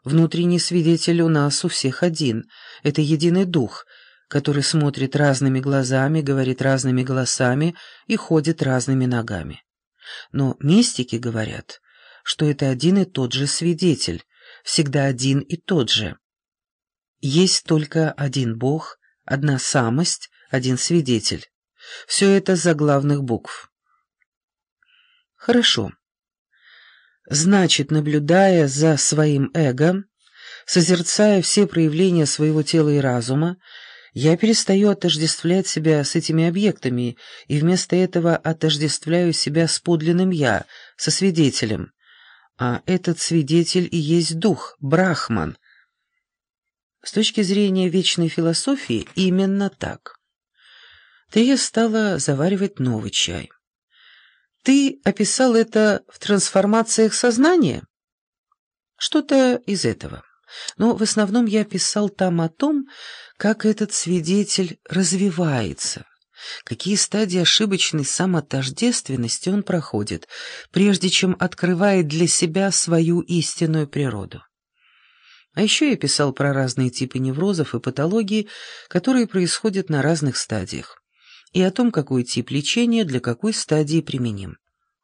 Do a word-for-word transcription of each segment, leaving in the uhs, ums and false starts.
Внутренний свидетель у нас у всех один. Это единый дух, который смотрит разными глазами, говорит разными голосами и ходит разными ногами. Но мистики говорят, что это один и тот же свидетель, всегда один и тот же. Есть только один Бог, одна самость, один свидетель. Все это с заглавных букв. Хорошо. Значит, наблюдая за своим эго, созерцая все проявления своего тела и разума, я перестаю отождествлять себя с этими объектами и вместо этого отождествляю себя с подлинным «я», со свидетелем. А этот свидетель и есть дух, Брахман. С точки зрения вечной философии именно так. Трея стала заваривать новый чай. Ты описал это в трансформациях сознания? Что-то из этого. Но в основном я писал там о том, как этот свидетель развивается, какие стадии ошибочной самотождественности он проходит, прежде чем открывает для себя свою истинную природу. А еще я писал про разные типы неврозов и патологии, которые происходят на разных стадиях, и о том, какой тип лечения для какой стадии применим.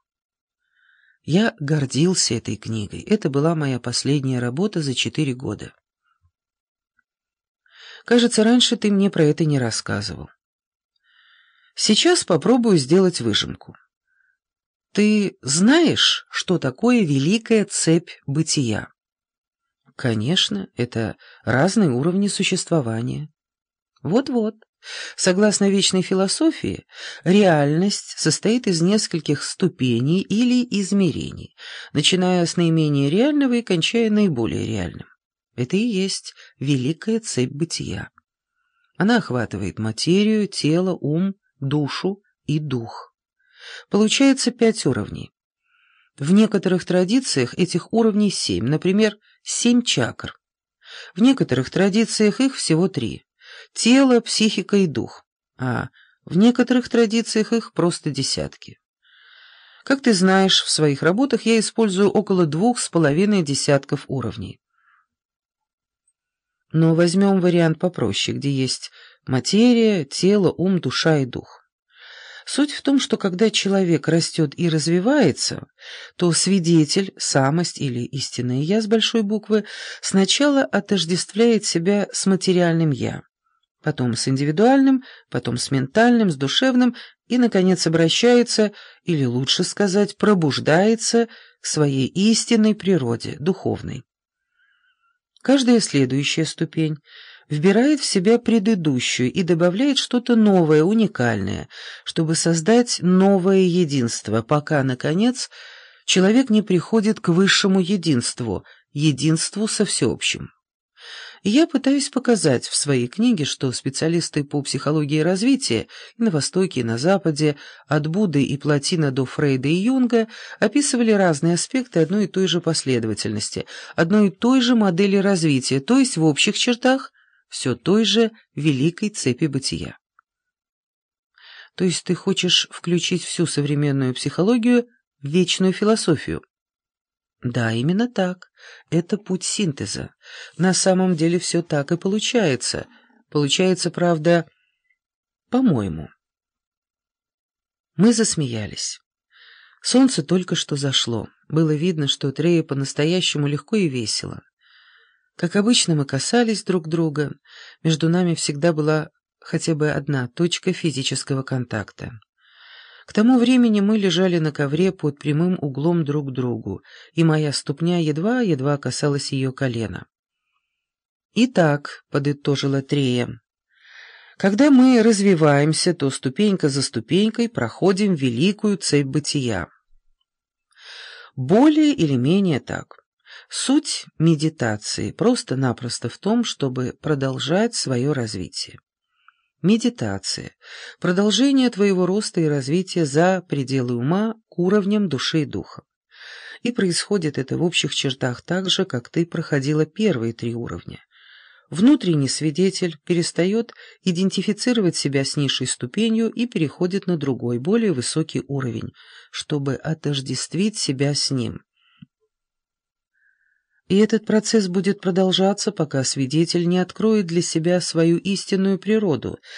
Я гордился этой книгой. Это была моя последняя работа за четыре года. Кажется, раньше ты мне про это не рассказывал. Сейчас попробую сделать выжимку. Ты знаешь, что такое великая цепь бытия? Конечно, это разные уровни существования. Вот-вот. Согласно вечной философии, реальность состоит из нескольких ступеней или измерений, начиная с наименее реального и кончая наиболее реальным. Это и есть великая цепь бытия. Она охватывает материю, тело, ум, душу и дух. Получается пять уровней. В некоторых традициях этих уровней семь, например, семь чакр. В некоторых традициях их всего три. Тело, психика и дух, а в некоторых традициях их просто десятки. Как ты знаешь, в своих работах я использую около двух с половиной десятков уровней. Но возьмем вариант попроще, где есть материя, тело, ум, душа и дух. Суть в том, что когда человек растет и развивается, то свидетель, самость или истинное «я» с большой буквы сначала отождествляет себя с материальным «я», потом с индивидуальным, потом с ментальным, с душевным и, наконец, обращается, или лучше сказать, пробуждается к своей истинной природе, духовной. Каждая следующая ступень вбирает в себя предыдущую и добавляет что-то новое, уникальное, чтобы создать новое единство, пока, наконец, человек не приходит к высшему единству, единству со всеобщим. И я пытаюсь показать в своей книге, что специалисты по психологии развития и на Востоке, и на Западе, от Будды и Плотина до Фрейда и Юнга, описывали разные аспекты одной и той же последовательности, одной и той же модели развития, то есть в общих чертах все той же великой цепи бытия. То есть ты хочешь включить всю современную психологию в вечную философию? Да, именно так. Это путь синтеза. На самом деле все так и получается. Получается, правда, по-моему. Мы засмеялись. Солнце только что зашло. Было видно, что Трея по-настоящему легко и весело. Как обычно, мы касались друг друга. Между нами всегда была хотя бы одна точка физического контакта. К тому времени мы лежали на ковре под прямым углом друг к другу, и моя ступня едва-едва касалась ее колена. «Итак», — подытожила Трея, — «когда мы развиваемся, то ступенька за ступенькой проходим великую цепь бытия. Более или менее так. Суть медитации просто-напросто в том, чтобы продолжать свое развитие. Медитация – продолжение твоего роста и развития за пределы ума к уровням души и духа. И происходит это в общих чертах так же, как ты проходила первые три уровня. Внутренний свидетель перестает идентифицировать себя с низшей ступенью и переходит на другой, более высокий уровень, чтобы отождествить себя с ним. И этот процесс будет продолжаться, пока свидетель не откроет для себя свою истинную природу,